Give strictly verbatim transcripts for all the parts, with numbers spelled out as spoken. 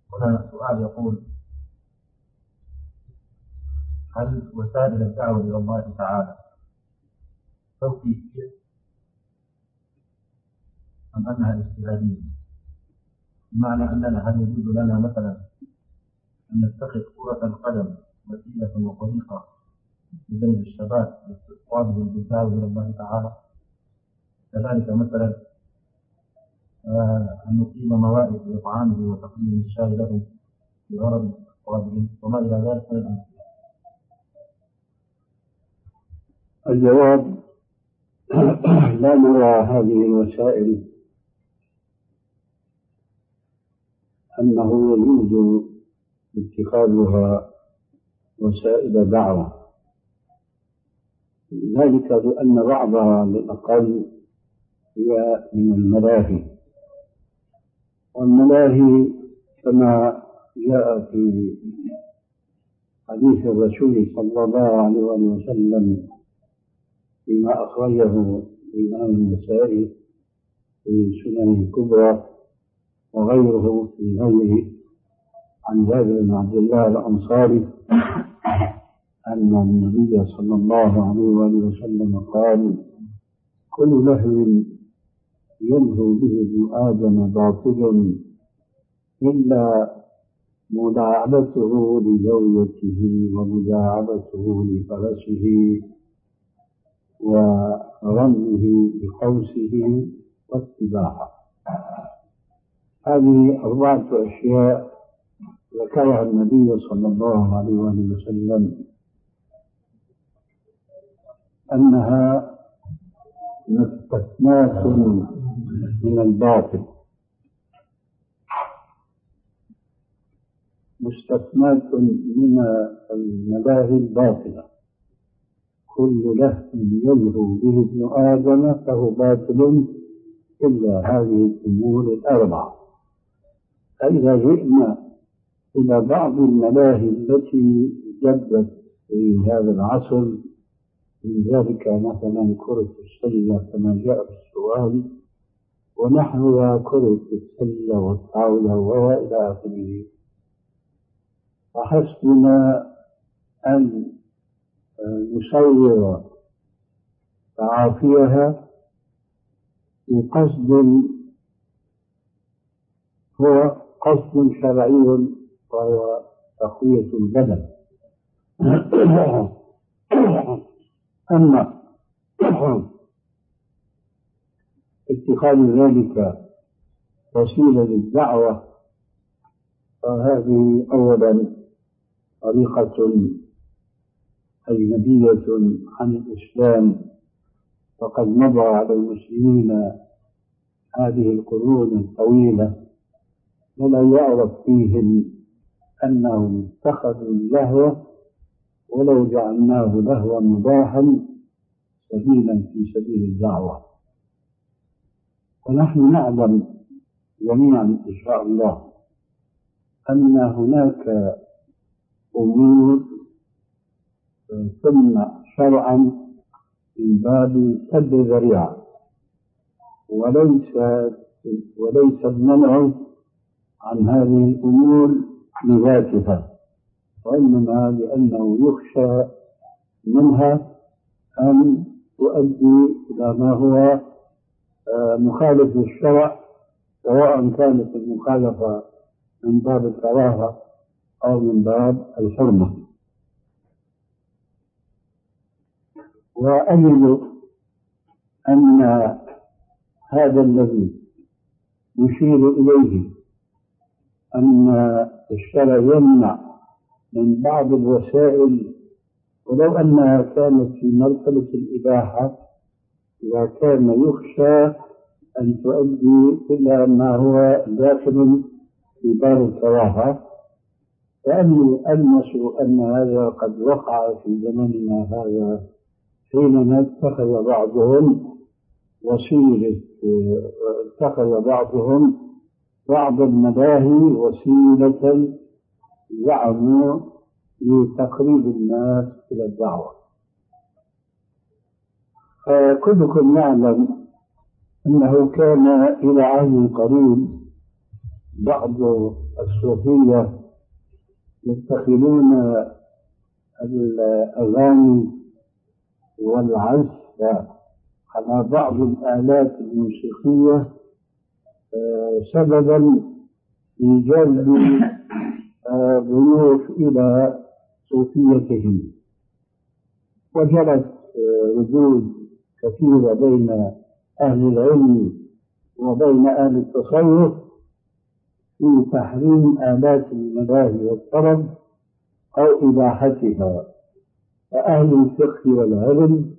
هنا سؤال يقول: هل وسائل الدعوة إلى الله تعالى توقيفية أم أنها اجتهادية؟ بمعنى أننا هل يجوز لنا مثلا أن نتخذ كرة القدم وسيلة وطريقة لجمع الشباب لاستقطابهم بالدعوة إلى الله تعالى؟ كذلك مثلا آه أن نقيم موائد لإطعامهم وتقديم الشاي لهم بغرض استقطابهم وما إلى ذلك من الأمثلة. الجواب: لا نرى هذه الوسائل أنه يجوز اتخاذها وسائل دعوة، ذلك بأن بعضها للأقل هي من الملاهي، والملاهي كما جاء في حديث الرسول صلى الله عليه وسلم فيما أخرجه الإمام النسائي في سنن الكبرى وغيره في غيره عن جابر بن عبد الله الأنصاري أن النبي صلى الله عليه وسلم قال: كل لهو يلهو به ابن آدم باطل إلا مداعبته لزوجته ومداعبته لفرسه ورميه بقوسه والسباحة. هذه أربعة أشياء ذكرها النبي صلى الله عليه وسلم أنها مستثناة من الباطل، مستثناة من الملاهي الباطلة. كل لهو يلهو به ابن آدم فهو باطل إلا هذه الأمور الأربعة. فإذا جئنا إلى بعض الملاهي التي جدت في هذا العصر، من ذلك مثلا كرة السلة كما جاء في السؤال، ونحوها كرة السلة والطاولة وإلى آخره، فحسبنا أن نصور تعافيها بقصد هو قصد شرعي وهو تقوية البدن. أما اتخاذ ذلك وسيلة للدعوة فهذه أولا طريقة أجنبية عن الإسلام، فقد مضى على المسلمين هذه القرون الطويلة ولا يعرف فيهم أنهم اتخذوا اللهو ولو جعلناه لهوا مباحا سبيلا في سبيل الدعوة. ونحن نعلم جميعا إن شاء الله أن هناك أمور ثم شرعا من باب سد الذريعة، وليس وليس المنع عن هذه الأمور لذاتها، وإنما لأنه يخشى منها أن تؤدي إلى ما هو مخالف للشرع، سواء كانت المخالفة من باب الكراهة أو من باب الحرمة. وأجد أن هذا الذي يشير إليه أن الشرع يمنع من بعض الوسائل ولو أنها كانت في مرتبة الإباحة، إذا كان يخشى أن تؤدي إلى ما هو داخل في باب الكراهة، فأني ألمس أن هذا قد وقع في زمننا هذا، حينما اتخذ بعضهم وسيلة اتخذ بعضهم بعض الملاهي وسيلة زعموا لتقريب الناس إلى الدعوة. فكلكم يعلم أنه كان إلى عهد قريب بعض الصوفية يتخذون الأغاني والعزف على بعض الآلات الموسيقية سببا في جلب ضيوف إلى صوفيتهم، وجرت ردود كثيرة بين أهل العلم وبين أهل التصوف في تحريم آلات الملاهي والطرب أو إباحتها. فأهل الفقه والعلم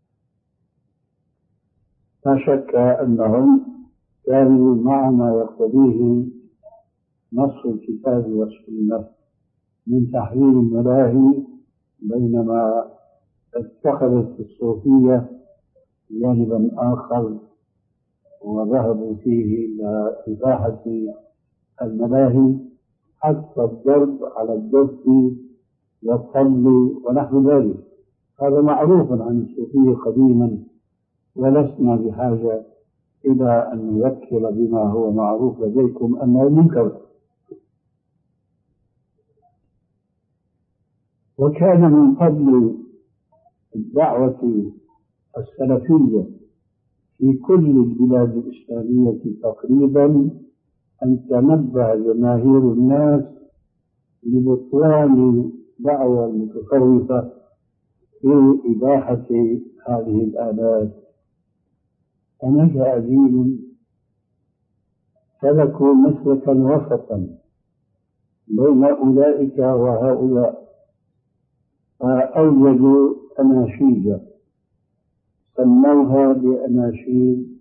لا شك أنهم كانوا مع ما يقتضيه نص الكتاب والسنة من تحريم الملاهي، بينما اتخذت الصوفية جانبا آخر وذهبوا فيه إلى إباحة الملاهي حتى الضرب على الدف والطبل ونحو ذلك. هذا معروف عن الصوفية قديما، ولسنا بحاجة إلى أن نذكر بما هو معروف لديكم أنه منكر. وكان من فضل الدعوة السلفية في كل البلاد الإسلامية تقريبا أن تنبه جماهير الناس لبطلان دعوى المتصوفة في إباحة هذه الآلات. فنجا جيل سلكوا مسلكا وسطا بين أولئك وهؤلاء، فأوجدوا أناشيد سموها بأناشيد